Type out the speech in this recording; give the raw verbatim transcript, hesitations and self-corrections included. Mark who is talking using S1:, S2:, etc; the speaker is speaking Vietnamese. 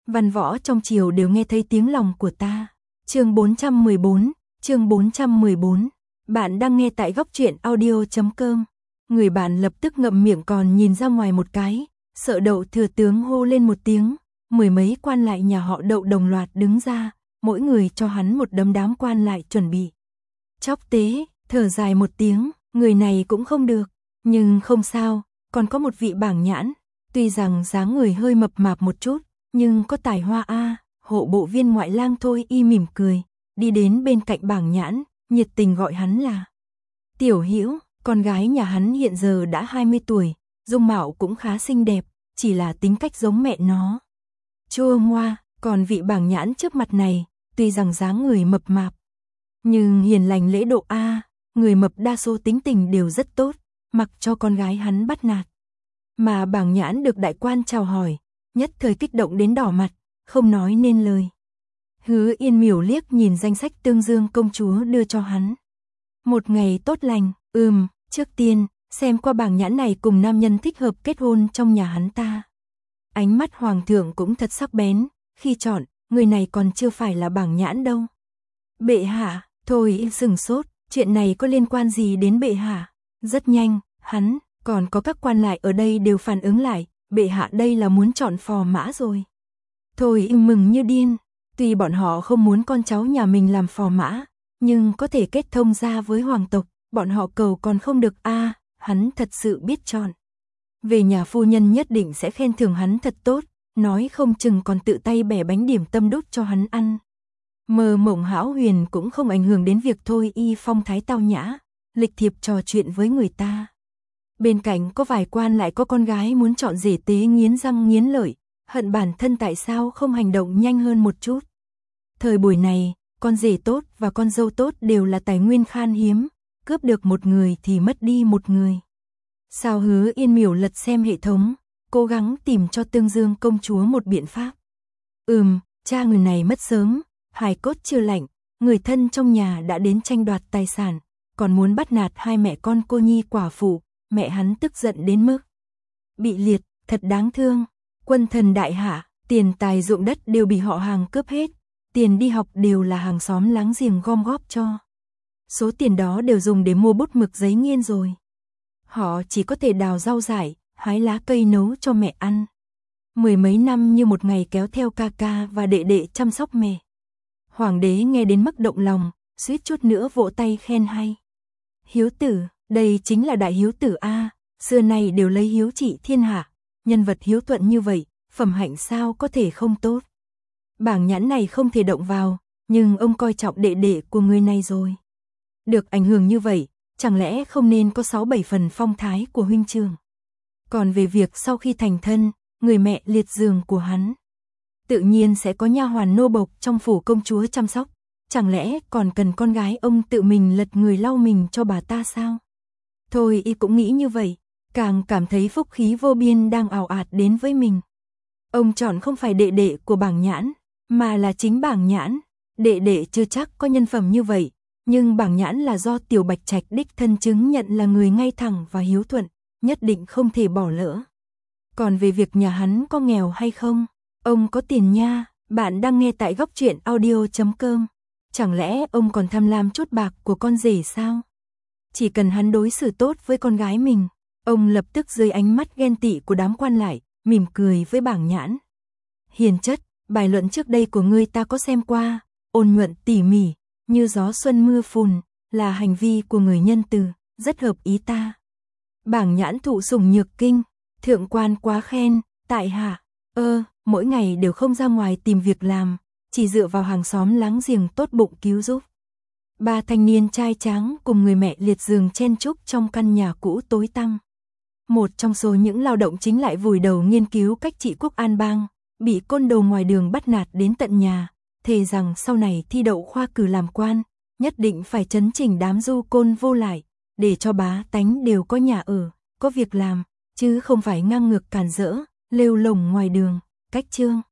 S1: Văn võ trong triều đều nghe thấy tiếng lòng của ta. Chương bốn trăm mười bốn, chương bốn trăm mười bốn. Bạn đang nghe tại góc truyện audio chấm com. Người bạn lập tức ngậm miệng còn nhìn ra ngoài một cái, sợ Đậu thừa tướng hô lên một tiếng, mười mấy quan lại nhà họ Đậu đồng loạt đứng ra, mỗi người cho hắn một đấm đám quan lại chuẩn bị. Chóc tế, thở dài một tiếng, người này cũng không được, nhưng không sao, còn có một vị bảng nhãn, tuy rằng dáng người hơi mập mạp một chút, nhưng có tài hoa a. Hộ bộ viên ngoại lang Thôi Y mỉm cười, đi đến bên cạnh bảng nhãn, nhiệt tình gọi hắn là Tiểu Hữu. Con gái nhà hắn hiện giờ đã hai mươi tuổi, dung mạo cũng khá xinh đẹp, chỉ là tính cách giống mẹ nó. Chua ngoa, còn vị bảng nhãn trước mặt này, tuy rằng dáng người mập mạp, nhưng hiền lành lễ độ a, người mập đa số tính tình đều rất tốt, mặc cho con gái hắn bắt nạt. Mà bảng nhãn được đại quan chào hỏi, nhất thời kích động đến đỏ mặt, không nói nên lời. Hứa Yên miểu liếc nhìn danh sách Tương Dương công chúa đưa cho hắn. Một ngày tốt lành, ừm, trước tiên, xem qua bảng nhãn này cùng nam nhân thích hợp kết hôn trong nhà hắn ta. Ánh mắt hoàng thượng cũng thật sắc bén, khi chọn, người này còn chưa phải là bảng nhãn đâu. Bệ hạ, thôi sừng sốt, chuyện này có liên quan gì đến bệ hạ? Rất nhanh, hắn, còn có các quan lại ở đây đều phản ứng lại, bệ hạ đây là muốn chọn phò mã rồi. Thôi mừng như điên, tuy bọn họ không muốn con cháu nhà mình làm phò mã, nhưng có thể kết thông ra với hoàng tộc, bọn họ cầu còn không được a, à, hắn thật sự biết chọn. Về nhà phu nhân nhất định sẽ khen thưởng hắn thật tốt, nói không chừng còn tự tay bẻ bánh điểm tâm đút cho hắn ăn. Mơ mộng hão huyền cũng không ảnh hưởng đến việc Thôi Y phong thái tao nhã, lịch thiệp trò chuyện với người ta. Bên cạnh có vài quan lại có con gái muốn chọn rể tế nghiến răng nghiến lợi, hận bản thân tại sao không hành động nhanh hơn một chút. Thời buổi này, con rể tốt và con dâu tốt đều là tài nguyên khan hiếm, cướp được một người thì mất đi một người. Sao Hứa Yên miểu lật xem hệ thống, cố gắng tìm cho Tương Dương công chúa một biện pháp. Ừm, cha người này mất sớm, hài cốt chưa lạnh, người thân trong nhà đã đến tranh đoạt tài sản, còn muốn bắt nạt hai mẹ con cô nhi quả phụ, mẹ hắn tức giận đến mức bị liệt, thật đáng thương. Quân thần đại hạ, tiền tài ruộng đất đều bị họ hàng cướp hết, tiền đi học đều là hàng xóm láng giềng gom góp cho. Số tiền đó đều dùng để mua bút mực giấy nghiên rồi. Họ chỉ có thể đào rau dại, hái lá cây nấu cho mẹ ăn. Mười mấy năm như một ngày kéo theo ca ca và đệ đệ chăm sóc mẹ. Hoàng đế nghe đến mức động lòng, suýt chút nữa vỗ tay khen hay. Hiếu tử, đây chính là đại hiếu tử a, xưa nay đều lấy hiếu trị thiên hạ, nhân vật hiếu thuận như vậy, phẩm hạnh sao có thể không tốt. Bảng nhãn này không thể động vào, nhưng ông coi trọng đệ đệ của người này rồi. Được ảnh hưởng như vậy, chẳng lẽ không nên có sáu bảy phần phong thái của huynh trưởng. Còn về việc sau khi thành thân, người mẹ liệt giường của hắn, tự nhiên sẽ có nha hoàn nô bộc trong phủ công chúa chăm sóc, chẳng lẽ còn cần con gái ông tự mình lật người lau mình cho bà ta sao? Thôi Y cũng nghĩ như vậy, càng cảm thấy phúc khí vô biên đang ào ạt đến với mình. Ông chọn không phải đệ đệ của bảng nhãn, mà là chính bảng nhãn. Đệ đệ chưa chắc có nhân phẩm như vậy, nhưng bảng nhãn là do Tiểu Bạch Trạch đích thân chứng nhận là người ngay thẳng và hiếu thuận, nhất định không thể bỏ lỡ. Còn về việc nhà hắn có nghèo hay không, ông có tiền nha. Bạn đang nghe tại góc truyện audio chấm com. Chẳng lẽ ông còn tham lam chút bạc của con rể sao? Chỉ cần hắn đối xử tốt với con gái mình, ông lập tức dưới ánh mắt ghen tị của đám quan lại, mỉm cười với bảng nhãn. Hiền chất, bài luận trước đây của ngươi ta có xem qua, ôn nhuận tỉ mỉ, như gió xuân mưa phùn, là hành vi của người nhân từ, rất hợp ý ta. Bảng nhãn thụ sủng nhược kinh, thượng quan quá khen, tại hạ, ơ, mỗi ngày đều không ra ngoài tìm việc làm, chỉ dựa vào hàng xóm láng giềng tốt bụng cứu giúp. Ba thanh niên trai tráng cùng người mẹ liệt giường chen chúc trong căn nhà cũ tối tăm. Một trong số những lao động chính lại vùi đầu nghiên cứu cách trị quốc an bang, bị côn đồ ngoài đường bắt nạt đến tận nhà, thề rằng sau này thi đậu khoa cử làm quan, nhất định phải chấn chỉnh đám du côn vô lại, để cho bá tánh đều có nhà ở, có việc làm, chứ không phải ngang ngược càn rỡ, lêu lổng ngoài đường. Cách chương